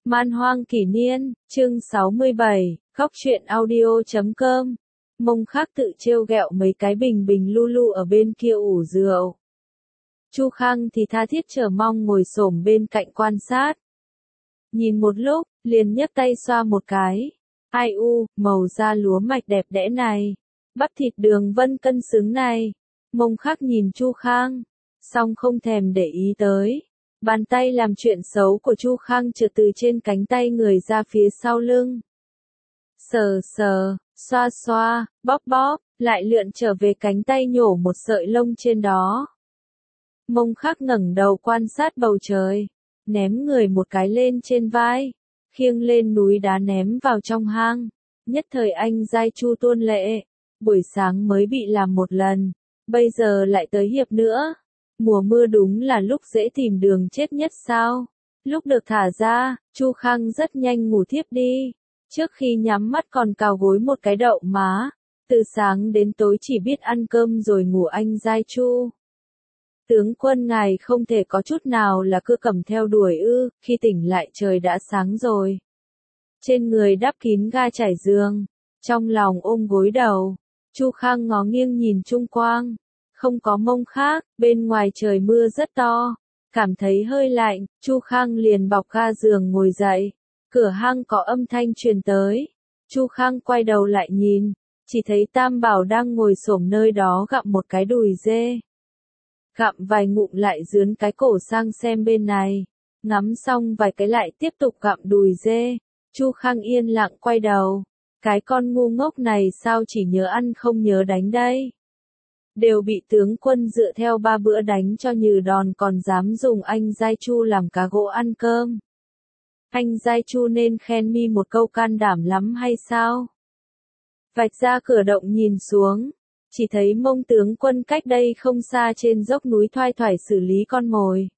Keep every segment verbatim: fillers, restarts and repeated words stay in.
Man hoang kỷ niên, chương sáu mươi bảy, khóc chuyện audio chấm com. Mông Khắc tự trêu ghẹo mấy cái bình bình lu lu ở bên kia ủ rượu. Chu Khang thì tha thiết chờ mong ngồi xổm bên cạnh quan sát. Nhìn một lúc, liền nhấc tay xoa một cái. Ai u, màu da lúa mạch đẹp đẽ này. Bắp thịt đường vân cân xứng này. Mông Khắc nhìn Chu Khang, xong không thèm để ý tới. Bàn tay làm chuyện xấu của Chu Khang trượt từ trên cánh tay người ra phía sau lưng. Sờ sờ, xoa xoa, bóp bóp, lại lượn trở về cánh tay nhổ một sợi lông trên đó. Mông Khắc ngẩng đầu quan sát bầu trời, ném người một cái lên trên vai, khiêng lên núi đá ném vào trong hang. Nhất thời anh giai Chu tuôn lệ, buổi sáng mới bị làm một lần, bây giờ lại tới hiệp nữa. Mùa mưa đúng là lúc dễ tìm đường chết nhất sao? Lúc được thả ra, Chu Khang rất nhanh ngủ thiếp đi. Trước khi nhắm mắt còn cào gối một cái đậu má. Từ sáng đến tối chỉ biết ăn cơm rồi ngủ anh giai Chu. Tướng quân ngài không thể có chút nào là cứ cầm theo đuổi ư, khi tỉnh lại trời đã sáng rồi. Trên người đắp kín ga trải giường, trong lòng ôm gối đầu, Chu Khang ngó nghiêng nhìn chung quanh. Không có Mông Khắc, bên ngoài trời mưa rất to, cảm thấy hơi lạnh, Chu Khang liền bọc ga giường ngồi dậy. Cửa hang có âm thanh truyền tới, Chu Khang quay đầu lại nhìn, chỉ thấy Tam Bảo đang ngồi xổm nơi đó gặm một cái đùi dê. Gặm vài ngụm lại dướn cái cổ sang xem bên này, ngắm xong vài cái lại tiếp tục gặm đùi dê. Chu Khang yên lặng quay đầu, cái con ngu ngốc này sao chỉ nhớ ăn không nhớ đánh đây. Đều bị tướng quân dựa theo ba bữa đánh cho nhừ đòn còn dám dùng anh giai Chu làm cá gỗ ăn cơm. Anh giai Chu nên khen mi một câu can đảm lắm hay sao? Vạch ra cửa động nhìn xuống, chỉ thấy Mông tướng quân cách đây không xa trên dốc núi thoai thoải xử lý con mồi.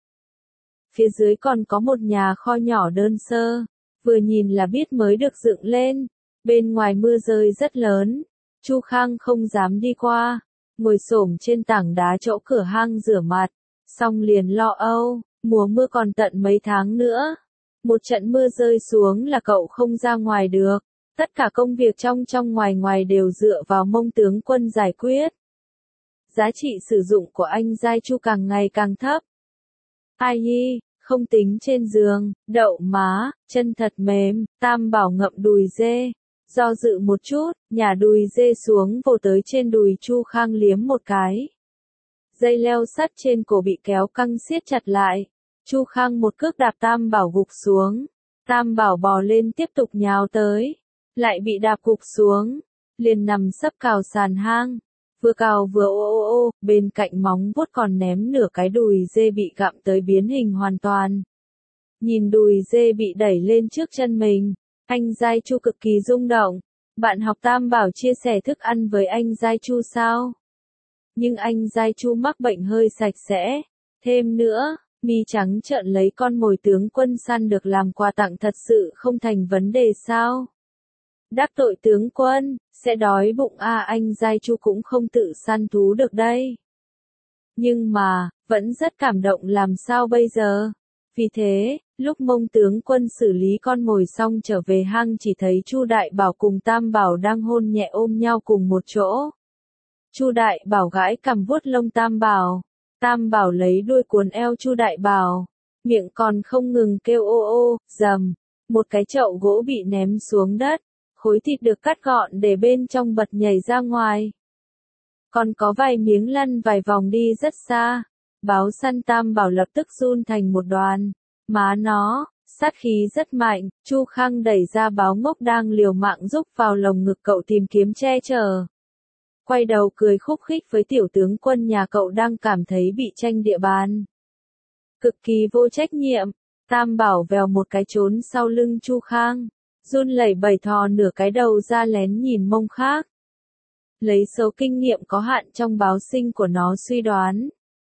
Phía dưới còn có một nhà kho nhỏ đơn sơ, vừa nhìn là biết mới được dựng lên. Bên ngoài mưa rơi rất lớn, Chu Khang không dám đi qua. Ngồi xổm trên tảng đá chỗ cửa hang rửa mặt, xong liền lo âu, mùa mưa còn tận mấy tháng nữa. Một trận mưa rơi xuống là cậu không ra ngoài được, tất cả công việc trong trong ngoài ngoài đều dựa vào Mông tướng quân giải quyết. Giá trị sử dụng của anh giai Chu càng ngày càng thấp. Ai hi, không tính trên giường, đậu má, chân thật mềm, Tam Bảo ngậm đùi dê. Do dự một chút, nhả đùi dê xuống vồ tới trên đùi Chu Khang liếm một cái. Dây leo sắt trên cổ bị kéo căng siết chặt lại. Chu Khang một cước đạp Tam Bảo gục xuống. Tam Bảo bò lên tiếp tục nhào tới. Lại bị đạp gục xuống. Liền nằm sấp cào sàn hang. Vừa cào vừa ô ô ô, bên cạnh móng vuốt còn ném nửa cái đùi dê bị gặm tới biến hình hoàn toàn. Nhìn đùi dê bị đẩy lên trước chân mình. Anh giai Chu cực kỳ rung động. Bạn học Tam Bảo chia sẻ thức ăn với anh giai Chu sao? Nhưng anh giai Chu mắc bệnh hơi sạch sẽ. Thêm nữa, mi trắng trợn lấy con mồi tướng quân săn được làm quà tặng thật sự không thành vấn đề sao? Đắc tội tướng quân, sẽ đói bụng à, anh giai Chu cũng không tự săn thú được đây. Nhưng mà, vẫn rất cảm động làm sao bây giờ? Vì thế, lúc Mông tướng quân xử lý con mồi xong trở về hang chỉ thấy Chu Đại Bảo cùng Tam Bảo đang hôn nhẹ ôm nhau cùng một chỗ. Chu Đại Bảo gãi cằm vuốt lông Tam Bảo, Tam Bảo lấy đuôi cuốn eo Chu Đại Bảo, miệng còn không ngừng kêu ô ô, rầm, một cái chậu gỗ bị ném xuống đất, khối thịt được cắt gọn để bên trong bật nhảy ra ngoài. Còn có vài miếng lăn vài vòng đi rất xa. Báo săn Tam Bảo lập tức run thành một đoàn. Má nó, sát khí rất mạnh. Chu Khang đẩy ra báo ngốc đang liều mạng rúc vào lồng ngực cậu tìm kiếm che chở. Quay đầu cười khúc khích với tiểu tướng quân nhà cậu đang cảm thấy bị tranh địa bàn. Cực kỳ vô trách nhiệm. Tam Bảo vèo một cái trốn sau lưng Chu Khang. Run lẩy bẩy thò nửa cái đầu ra lén nhìn Mông Khắc. Lấy số kinh nghiệm có hạn trong báo sinh của nó suy đoán.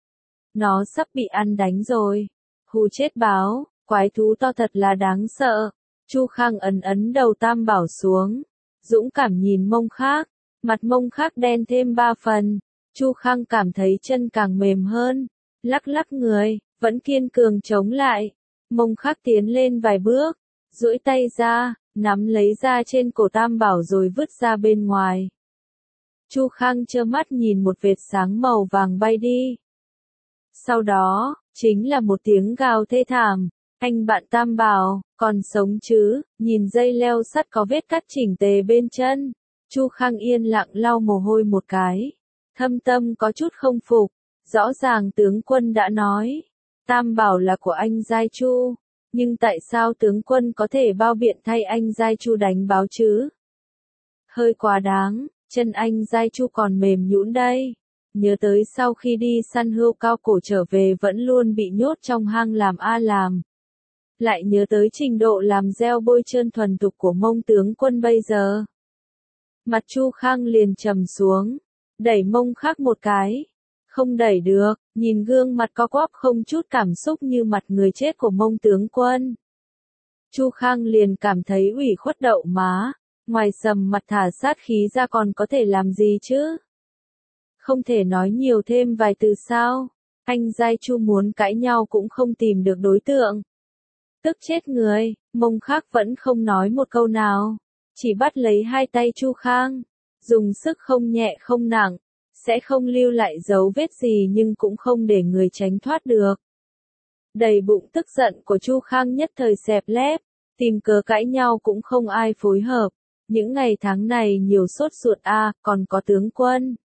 Nó sắp bị ăn đánh rồi. Hù chết báo, quái thú to thật là đáng sợ. Chu Khang ấn ấn đầu Tam Bảo xuống. Dũng cảm nhìn Mông Khắc. Mặt Mông Khắc đen thêm ba phần. Chu Khang cảm thấy chân càng mềm hơn. Lắc lắc người, vẫn kiên cường chống lại. Mông Khắc tiến lên vài bước. duỗi tay ra, nắm lấy ra trên cổ Tam Bảo rồi vứt ra bên ngoài. Chu Khang trơ mắt nhìn một vệt sáng màu vàng bay đi. Sau đó, chính là một tiếng gào thê thảm. Anh bạn Tam Bảo, còn sống chứ? Nhìn dây leo sắt có vết cắt chỉnh tề bên chân. Chu Khang yên lặng lau mồ hôi một cái. Thâm tâm có chút không phục. Rõ ràng tướng quân đã nói, Tam Bảo là của anh Giai Chu. Nhưng tại sao tướng quân có thể bao biện thay anh Giai Chu đánh báo chứ? Hơi quá đáng, chân anh Giai Chu còn mềm nhũn đây. Nhớ tới sau khi đi săn hươu cao cổ trở về vẫn luôn bị nhốt trong hang làm a làm. Lại nhớ tới trình độ làm gieo bôi trơn thuần thục của Mông tướng quân bây giờ. Mặt Chu Khang liền trầm xuống, đẩy Mông Khắc một cái. Không đẩy được, nhìn gương mặt co quắp không chút cảm xúc như mặt người chết của Mông tướng quân. Chu Khang liền cảm thấy ủy khuất đậu má, ngoài sầm mặt thả sát khí ra còn có thể làm gì chứ? Không thể nói nhiều thêm vài từ sao? Anh Giai Chu muốn cãi nhau cũng không tìm được đối tượng. Tức chết người, Mông Khắc vẫn không nói một câu nào, chỉ bắt lấy hai tay Chu Khang, dùng sức không nhẹ không nặng, sẽ không lưu lại dấu vết gì nhưng cũng không để người tránh thoát được. Đầy bụng tức giận của Chu Khang nhất thời xẹp lép, tìm cớ cãi nhau cũng không ai phối hợp. Những ngày tháng này nhiều sốt ruột a, à, còn có tướng quân.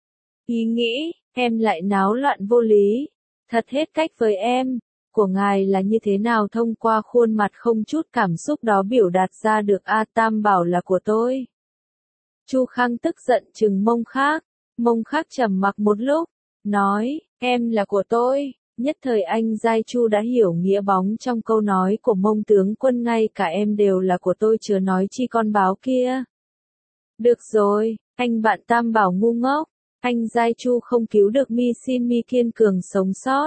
Ý nghĩ, em lại náo loạn vô lý, thật hết cách với em, của ngài là như thế nào thông qua khuôn mặt không chút cảm xúc đó biểu đạt ra được a à, Tam Bảo là của tôi. Chu Khang tức giận trừng Mông Khắc, Mông Khắc trầm mặc một lúc, nói, em là của tôi. Nhất thời anh Giai Chu đã hiểu nghĩa bóng trong câu nói của Mông tướng quân, ngay cả em đều là của tôi chớ nói chi con báo kia. Được rồi, anh bạn Tam Bảo ngu ngốc, anh Giai Chu không cứu được mi xin mi kiên cường sống sót.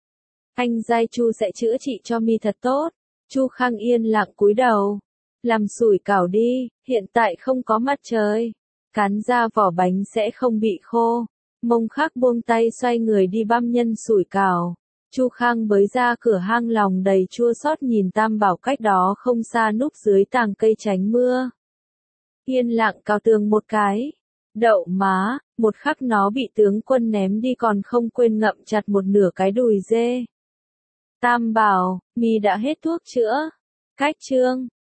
Anh Giai Chu sẽ chữa trị cho mi thật tốt. Chu Khang yên lặng cúi đầu, làm sủi cảo đi, hiện tại không có mặt trời, cán ra vỏ bánh sẽ không bị khô. Mông Khắc buông tay xoay người đi băm nhân sủi cảo. Chu Khang bới ra cửa hang lòng đầy chua xót nhìn Tam Bảo cách đó không xa núp dưới tàng cây tránh mưa. Yên lặng cào tường một cái. Đậu má, một khắc nó bị tướng quân ném đi còn không quên ngậm chặt một nửa cái đùi dê. Tam Bảo, mi đã hết thuốc chữa. Cách chương